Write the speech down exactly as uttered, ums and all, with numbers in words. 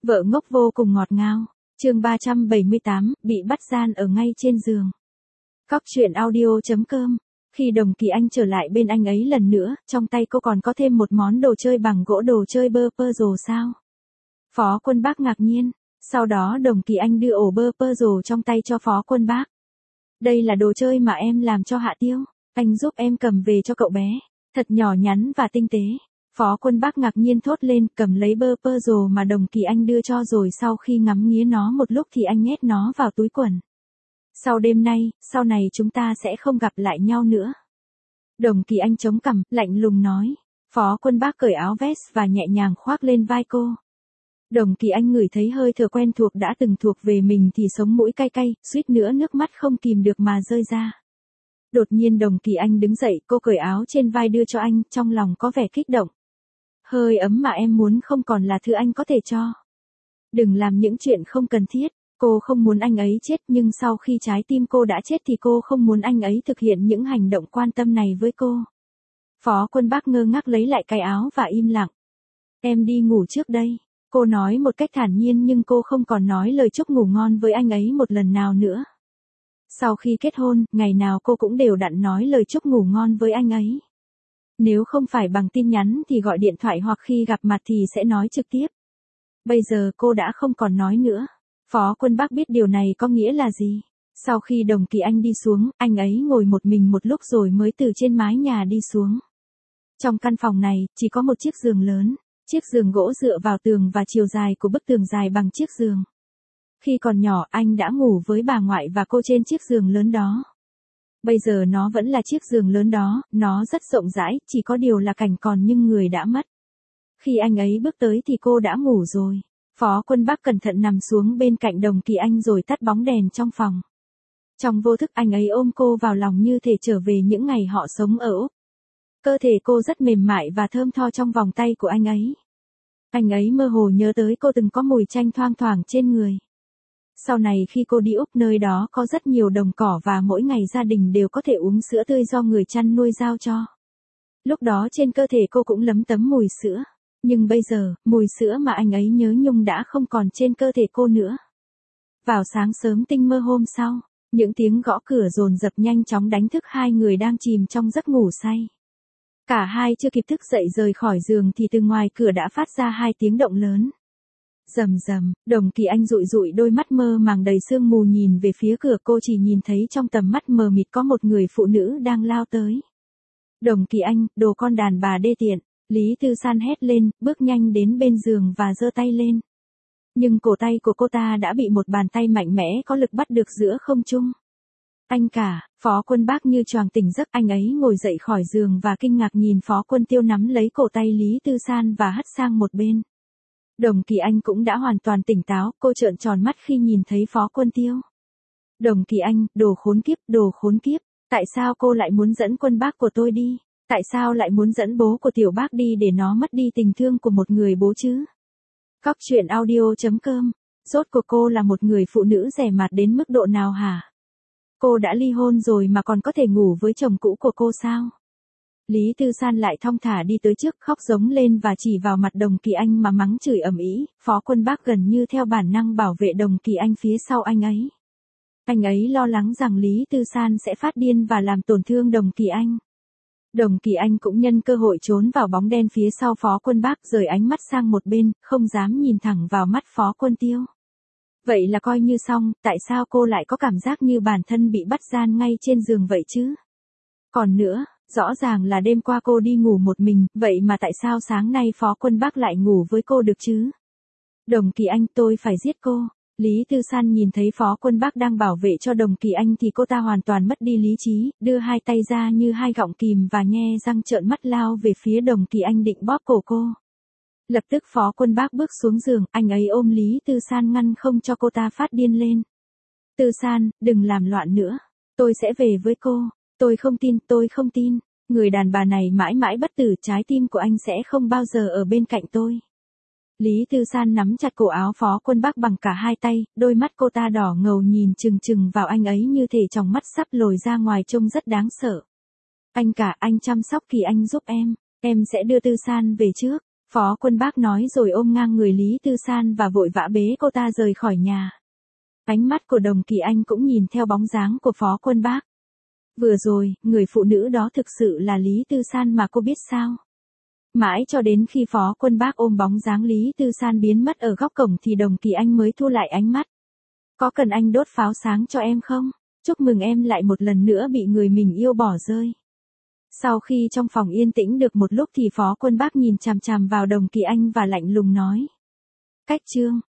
Vợ ngốc vô cùng ngọt ngào. Chương ba trăm bảy mươi tám, bị bắt gian ở ngay trên giường. Cóc truyện audio chấm com. Khi Đồng Kỳ Anh trở lại bên anh ấy lần nữa, trong tay cô còn có thêm một món đồ chơi bằng gỗ, đồ chơi bơ puzzle sao? Phó Quân Bác ngạc nhiên. Sau đó Đồng Kỳ Anh đưa ổ bơ puzzle trong tay cho Phó Quân Bác. Đây là đồ chơi mà em làm cho Hạ Tiêu. Anh giúp em cầm về cho cậu bé. Thật nhỏ nhắn và tinh tế. Phó Quân Bác ngạc nhiên thốt lên, cầm lấy bơ puzzle mà Đồng Kỳ Anh đưa cho, rồi sau khi ngắm nghía nó một lúc thì anh nhét nó vào túi quần. Sau đêm nay, sau này chúng ta sẽ không gặp lại nhau nữa. Đồng Kỳ Anh chống cằm, lạnh lùng nói. Phó Quân Bác cởi áo vest và nhẹ nhàng khoác lên vai cô. Đồng Kỳ Anh ngửi thấy hơi thở quen thuộc đã từng thuộc về mình thì sống mũi cay cay, suýt nữa nước mắt không kìm được mà rơi ra. Đột nhiên Đồng Kỳ Anh đứng dậy, cô cởi áo trên vai đưa cho anh, trong lòng có vẻ kích động. Hơi ấm mà em muốn không còn là thứ anh có thể cho. Đừng làm những chuyện không cần thiết. Cô không muốn anh ấy chết, nhưng sau khi trái tim cô đã chết thì cô không muốn anh ấy thực hiện những hành động quan tâm này với cô. Phó Quân Bác ngơ ngác lấy lại cái áo và im lặng. Em đi ngủ trước đây. Cô nói một cách thản nhiên, nhưng cô không còn nói lời chúc ngủ ngon với anh ấy một lần nào nữa. Sau khi kết hôn, ngày nào cô cũng đều đặn nói lời chúc ngủ ngon với anh ấy. Nếu không phải bằng tin nhắn thì gọi điện thoại, hoặc khi gặp mặt thì sẽ nói trực tiếp. Bây giờ cô đã không còn nói nữa. Phó Quân Bác biết điều này có nghĩa là gì. Sau khi Đồng Kỳ Anh đi xuống, anh ấy ngồi một mình một lúc rồi mới từ trên mái nhà đi xuống. Trong căn phòng này, chỉ có một chiếc giường lớn. Chiếc giường gỗ dựa vào tường và chiều dài của bức tường dài bằng chiếc giường. Khi còn nhỏ, anh đã ngủ với bà ngoại và cô trên chiếc giường lớn đó. Bây giờ nó vẫn là chiếc giường lớn đó, nó rất rộng rãi, chỉ có điều là cảnh còn nhưng người đã mất. Khi anh ấy bước tới thì cô đã ngủ rồi. Phó Quân Bác cẩn thận nằm xuống bên cạnh Đồng Kỳ Anh rồi tắt bóng đèn trong phòng. Trong vô thức anh ấy ôm cô vào lòng như thể trở về những ngày họ sống ở Úc. Cơ thể cô rất mềm mại và thơm tho trong vòng tay của anh ấy. Anh ấy mơ hồ nhớ tới cô từng có mùi chanh thoang thoảng trên người. Sau này khi cô đi Úc, nơi đó có rất nhiều đồng cỏ và mỗi ngày gia đình đều có thể uống sữa tươi do người chăn nuôi giao cho. Lúc đó trên cơ thể cô cũng lấm tấm mùi sữa. Nhưng bây giờ, mùi sữa mà anh ấy nhớ nhung đã không còn trên cơ thể cô nữa. Vào sáng sớm tinh mơ hôm sau, những tiếng gõ cửa dồn dập nhanh chóng đánh thức hai người đang chìm trong giấc ngủ say. Cả hai chưa kịp thức dậy rời khỏi giường thì từ ngoài cửa đã phát ra hai tiếng động lớn. Rầm rầm, Đồng Kỳ Anh dụi dụi đôi mắt mơ màng đầy sương mù nhìn về phía cửa, cô chỉ nhìn thấy trong tầm mắt mờ mịt có một người phụ nữ đang lao tới. Đồng Kỳ Anh, đồ con đàn bà đê tiện, Lý Tư San hét lên, bước nhanh đến bên giường và giơ tay lên. Nhưng cổ tay của cô ta đã bị một bàn tay mạnh mẽ có lực bắt được giữa không trung. Anh cả, Phó Quân Bác như choàng tỉnh giấc, anh ấy ngồi dậy khỏi giường và kinh ngạc nhìn Phó Quân Tiêu nắm lấy cổ tay Lý Tư San và hất sang một bên. Đồng Kỳ Anh cũng đã hoàn toàn tỉnh táo, cô trợn tròn mắt khi nhìn thấy Phó Quân Tiêu. Đồng Kỳ Anh, đồ khốn kiếp, đồ khốn kiếp, tại sao cô lại muốn dẫn Quân Bác của tôi đi? Tại sao lại muốn dẫn bố của Tiểu Bác đi để nó mất đi tình thương của một người bố chứ? Cóc truyện audio chấm com. Rốt cuộc cô là một người phụ nữ rẻ mạt đến mức độ nào hả? Cô đã ly hôn rồi mà còn có thể ngủ với chồng cũ của cô sao? Lý Tư San lại thong thả đi tới trước, khóc giống lên và chỉ vào mặt Đồng Kỳ Anh mà mắng chửi ầm ĩ. Phó Quân Bác gần như theo bản năng bảo vệ Đồng Kỳ Anh phía sau anh ấy. Anh ấy lo lắng rằng Lý Tư San sẽ phát điên và làm tổn thương Đồng Kỳ Anh. Đồng Kỳ Anh cũng nhân cơ hội trốn vào bóng đen phía sau Phó Quân Bác, rời ánh mắt sang một bên, không dám nhìn thẳng vào mắt Phó Quân Tiêu. Vậy là coi như xong, tại sao cô lại có cảm giác như bản thân bị bắt gian ngay trên giường vậy chứ? Còn nữa, rõ ràng là đêm qua cô đi ngủ một mình, vậy mà tại sao sáng nay Phó Quân Bác lại ngủ với cô được chứ? Đồng Kỳ Anh, tôi phải giết cô. Lý Tư San nhìn thấy Phó Quân Bác đang bảo vệ cho Đồng Kỳ Anh thì cô ta hoàn toàn mất đi lý trí, đưa hai tay ra như hai gọng kìm và nhe răng trợn mắt lao về phía Đồng Kỳ Anh định bóp cổ cô. Lập tức Phó Quân Bác bước xuống giường, anh ấy ôm Lý Tư San ngăn không cho cô ta phát điên lên. Tư San, đừng làm loạn nữa. Tôi sẽ về với cô. Tôi không tin, tôi không tin. Người đàn bà này mãi mãi bất tử, trái tim của anh sẽ không bao giờ ở bên cạnh tôi. Lý Tư San nắm chặt cổ áo Phó Quân Bác bằng cả hai tay, đôi mắt cô ta đỏ ngầu nhìn chừng chừng vào anh ấy như thể trong mắt sắp lồi ra ngoài, trông rất đáng sợ. Anh cả, anh chăm sóc Kỳ Anh giúp em, em sẽ đưa Tư San về trước. Phó Quân Bác nói rồi ôm ngang người Lý Tư San và vội vã bế cô ta rời khỏi nhà. Ánh mắt của Đồng Kỳ Anh cũng nhìn theo bóng dáng của Phó Quân Bác. Vừa rồi, người phụ nữ đó thực sự là Lý Tư San mà cô biết sao? Mãi cho đến khi Phó Quân Bác ôm bóng dáng Lý Tư San biến mất ở góc cổng thì Đồng Kỳ Anh mới thu lại ánh mắt. Có cần anh đốt pháo sáng cho em không? Chúc mừng em lại một lần nữa bị người mình yêu bỏ rơi. Sau khi trong phòng yên tĩnh được một lúc thì Phó Quân Bác nhìn chằm chằm vào Đồng Kỳ Anh và lạnh lùng nói. Cách chương.